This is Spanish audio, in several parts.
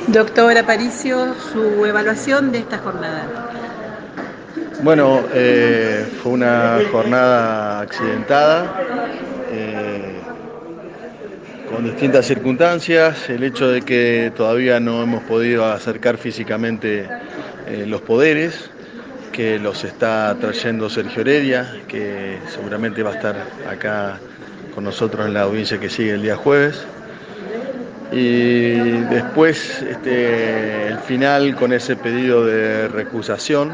Doctor Aparicio, su evaluación de esta jornada. Bueno, fue una jornada accidentada, eh, con distintas circunstancias. El hecho de que todavía no hemos podido acercar físicamente los poderes, que los está trayendo Sergio Heredia, que seguramente va a estar acá con nosotros en la audiencia que sigue el día jueves. Y después el final con ese pedido de recusación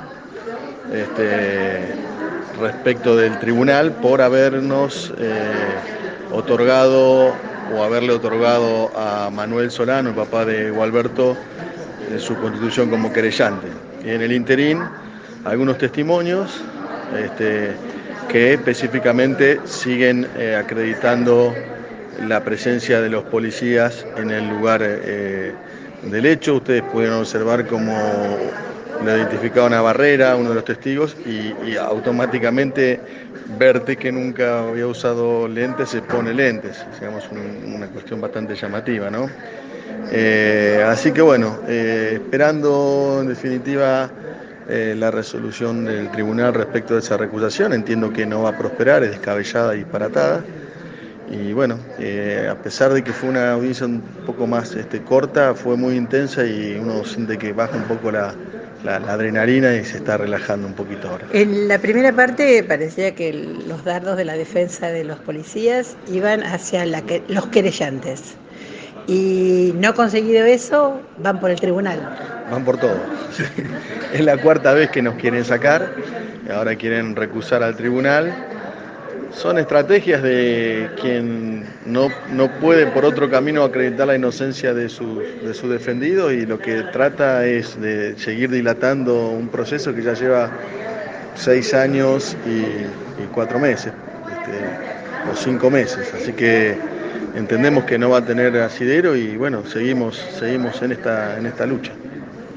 respecto del tribunal por habernos otorgado o haberle otorgado a Manuel Solano, el papá de Gualberto, su constitución como querellante. Y en el interín, algunos testimonios que específicamente siguen acreditando la presencia de los policías en el lugar del hecho. Ustedes pudieron observar cómo le identificaban a Barrera, uno de los testigos, y automáticamente Berti, que nunca había usado lentes, se pone lentes. Digamos, una cuestión bastante llamativa, ¿no? Así que bueno, esperando en definitiva la resolución del tribunal respecto de esa recusación. Entiendo que no va a prosperar, es descabellada y disparatada. Y bueno, a pesar de que fue una audiencia un poco más corta, fue muy intensa y uno siente que baja un poco la adrenalina y se está relajando un poquito ahora. En la primera parte parecía que los dardos de la defensa de los policías iban hacia los querellantes. Y no conseguido eso, van por el tribunal. Van por todo. Es la cuarta vez que nos quieren sacar, ahora quieren recusar al tribunal. Son estrategias de quien no puede por otro camino acreditar la inocencia de su defendido, y lo que trata es de seguir dilatando un proceso que ya lleva 6 años y 4 meses, o 5 meses. Así que entendemos que no va a tener asidero y bueno, seguimos en esta lucha.